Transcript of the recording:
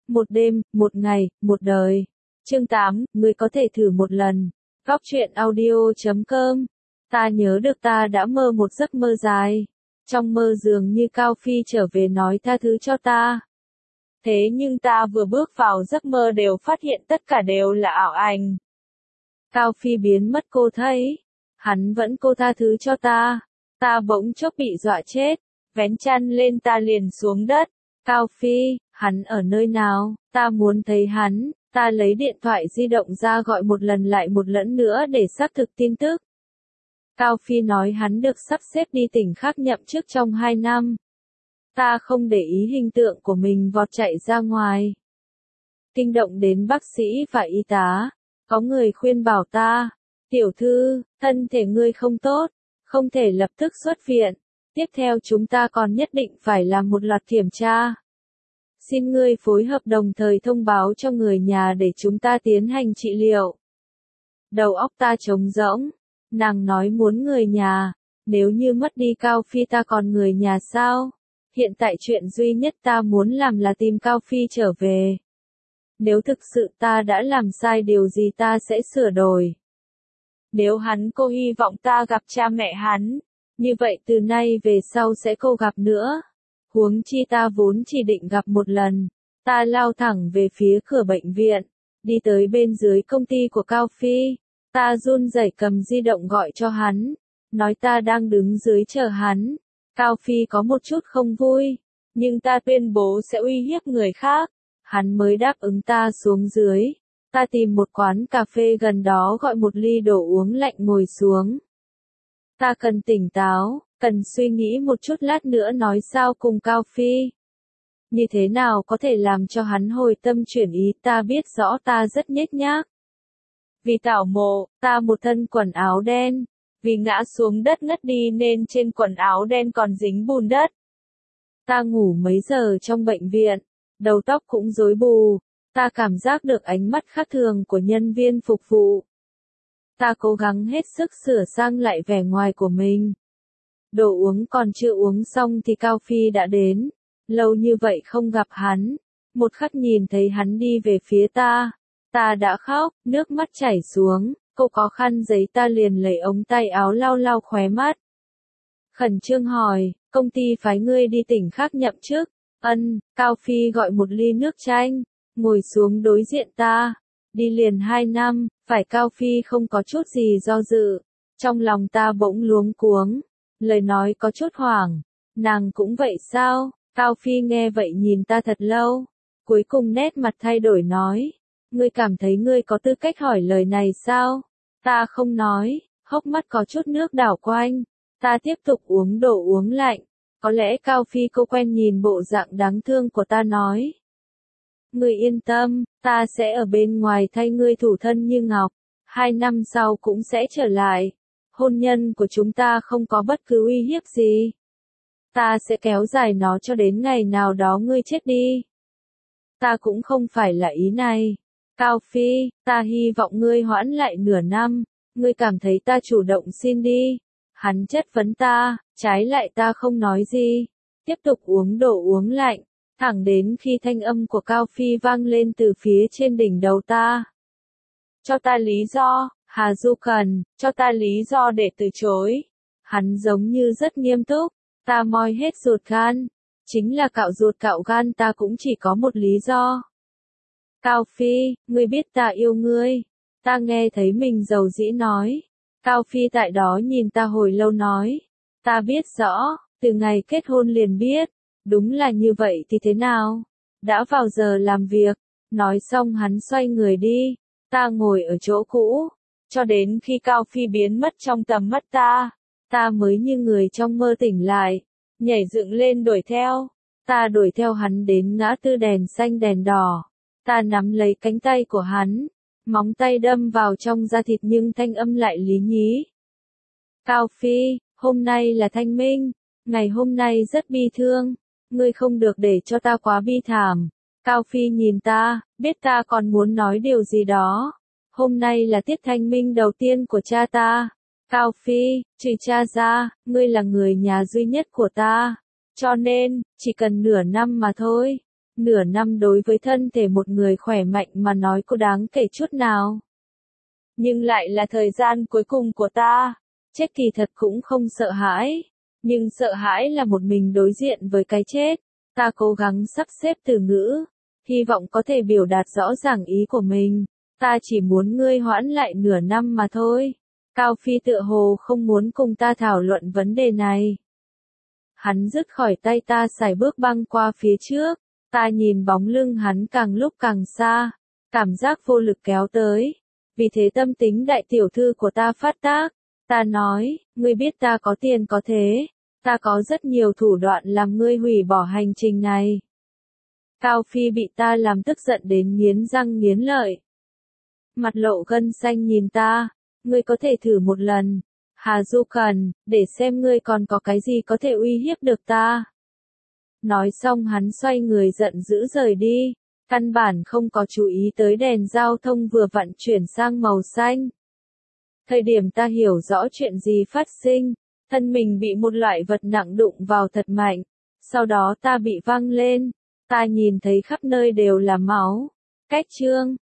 Một đêm, một ngày, một đời. Chương 8, ngươi có thể thử một lần. Góc truyện audio.com. Ta nhớ được ta đã mơ một giấc mơ dài. Trong mơ dường như Cao Phi trở về nói tha thứ cho ta. Thế nhưng ta vừa bước vào giấc mơ đều phát hiện tất cả đều là ảo ảnh. Cao Phi biến mất cô thấy. Hắn vẫn cô tha thứ cho ta. Ta bỗng chốc bị dọa chết. Vén chăn lên ta liền xuống đất. Cao Phi, hắn ở nơi nào? Ta muốn thấy hắn. Ta lấy điện thoại di động ra gọi một lần lại một lần nữa để xác thực tin tức. Cao Phi nói hắn được sắp xếp đi tỉnh khác nhậm chức trong 2 năm. Ta không để ý hình tượng của mình vọt chạy ra ngoài. Kinh động đến bác sĩ và y tá. Có người khuyên bảo ta, tiểu thư, thân thể ngươi không tốt, không thể lập tức xuất viện. Tiếp theo chúng ta còn nhất định phải làm một loạt kiểm tra. Xin ngươi phối hợp đồng thời thông báo cho người nhà để chúng ta tiến hành trị liệu. Đầu óc ta trống rỗng. Nàng nói muốn người nhà. Nếu như mất đi Cao Phi ta còn người nhà sao? Hiện tại chuyện duy nhất ta muốn làm là tìm Cao Phi trở về. Nếu thực sự ta đã làm sai điều gì ta sẽ sửa đổi. Nếu cô hy vọng ta gặp cha mẹ hắn, như vậy từ nay về sau sẽ không gặp nữa. Huống chi ta vốn chỉ định gặp một lần. Ta lao thẳng về phía cửa bệnh viện, đi tới bên dưới công ty của Cao Phi. Ta run rẩy cầm di động gọi cho hắn, nói ta đang đứng dưới chờ hắn. Cao Phi có một chút không vui, nhưng ta tuyên bố sẽ uy hiếp người khác. Hắn mới đáp ứng ta xuống dưới. Ta tìm một quán cà phê gần đó gọi một ly đồ uống lạnh ngồi xuống. Ta cần tỉnh táo, cần suy nghĩ một chút lát nữa nói sao cùng Cao Phi. Như thế nào có thể làm cho hắn hồi tâm chuyển ý, ta biết rõ ta rất nhếch nhác. Vì tảo mộ, ta một thân quần áo đen. Vì ngã xuống đất ngất đi nên trên quần áo đen còn dính bùn đất. Ta ngủ mấy giờ trong bệnh viện. Đầu tóc cũng rối bù, ta cảm giác được ánh mắt khác thường của nhân viên phục vụ. Ta cố gắng hết sức sửa sang lại vẻ ngoài của mình. Đồ uống còn chưa uống xong thì Cao Phi đã đến. Lâu như vậy không gặp hắn. Một khắc nhìn thấy hắn đi về phía ta. Ta đã khóc, nước mắt chảy xuống. Cô có khăn giấy ta liền lấy ống tay áo lau lau khóe mắt. Khẩn trương hỏi, công ty phái ngươi đi tỉnh khác nhậm chức. Cao Phi gọi một ly nước chanh, ngồi xuống đối diện ta. Đi liền 2 năm, phải Cao Phi không có chút gì do dự. Trong lòng ta bỗng luống cuống, lời nói có chút hoảng. Nàng cũng vậy sao? Cao Phi nghe vậy nhìn ta thật lâu. Cuối cùng nét mặt thay đổi nói. Ngươi cảm thấy ngươi có tư cách hỏi lời này sao? Ta không nói, hốc mắt có chút nước đảo quanh. Ta tiếp tục uống đồ uống lạnh. Có lẽ Cao Phi cô quen nhìn bộ dạng đáng thương của ta nói. Ngươi yên tâm, ta sẽ ở bên ngoài thay ngươi thủ thân như ngọc. 2 năm sau cũng sẽ trở lại. Hôn nhân của chúng ta không có bất cứ uy hiếp gì. Ta sẽ kéo dài nó cho đến ngày nào đó ngươi chết đi. Ta cũng không phải là ý này. Cao Phi, ta hy vọng ngươi hoãn lại nửa năm. Ngươi cảm thấy ta chủ động xin đi. Hắn chất vấn ta, trái lại ta không nói gì. Tiếp tục uống đồ uống lạnh, thẳng đến khi thanh âm của Cao Phi vang lên từ phía trên đỉnh đầu ta. Cho ta lý do, Hà Du Cần, cho ta lý do để từ chối. Hắn giống như rất nghiêm túc, ta moi hết ruột gan. Chính là cạo ruột cạo gan ta cũng chỉ có một lý do. Cao Phi, ngươi biết ta yêu ngươi. Ta nghe thấy mình dầu dĩ nói. Cao Phi tại đó nhìn ta hồi lâu nói. Ta biết rõ, từ ngày kết hôn liền biết. Đúng là như vậy thì thế nào? Đã vào giờ làm việc. Nói xong hắn xoay người đi. Ta ngồi ở chỗ cũ. Cho đến khi Cao Phi biến mất trong tầm mắt ta. Ta mới như người trong mơ tỉnh lại. Nhảy dựng lên đuổi theo. Ta đuổi theo hắn đến ngã tư đèn xanh đèn đỏ. Ta nắm lấy cánh tay của hắn. Móng tay đâm vào trong da thịt nhưng thanh âm lại lý nhí. Cao Phi, hôm nay là thanh minh. Ngày hôm nay rất bi thương. Ngươi không được để cho ta quá bi thảm. Cao Phi nhìn ta, biết ta còn muốn nói điều gì đó. Hôm nay là tiết thanh minh đầu tiên của cha ta. Cao Phi, trừ cha ra, ngươi là người nhà duy nhất của ta. Cho nên, chỉ cần nửa năm mà thôi. Nửa năm đối với thân thể một người khỏe mạnh mà nói có đáng kể chút nào. Nhưng lại là thời gian cuối cùng của ta. Chết kỳ thật cũng không sợ hãi. Nhưng sợ hãi là một mình đối diện với cái chết. Ta cố gắng sắp xếp từ ngữ. Hy vọng có thể biểu đạt rõ ràng ý của mình. Ta chỉ muốn ngươi hoãn lại nửa năm mà thôi. Cao Phi tựa hồ không muốn cùng ta thảo luận vấn đề này. Hắn dứt khỏi tay ta sải bước băng qua phía trước. Ta nhìn bóng lưng hắn càng lúc càng xa. Cảm giác vô lực kéo tới. Vì thế tâm tính đại tiểu thư của ta phát tác. Ta nói, ngươi biết ta có tiền có thế. Ta có rất nhiều thủ đoạn làm ngươi hủy bỏ hành trình này. Cao Phi bị ta làm tức giận đến nghiến răng nghiến lợi. Mặt lộ gân xanh nhìn ta. Ngươi có thể thử một lần. Hà Du Cần, để xem ngươi còn có cái gì có thể uy hiếp được ta. Nói xong hắn xoay người giận dữ rời đi. Căn bản không có chú ý tới đèn giao thông vừa vặn chuyển sang màu xanh. Thời điểm ta hiểu rõ chuyện gì phát sinh, thân mình bị một loại vật nặng đụng vào thật mạnh. Sau đó ta bị văng lên. Ta nhìn thấy khắp nơi đều là máu. Cách chương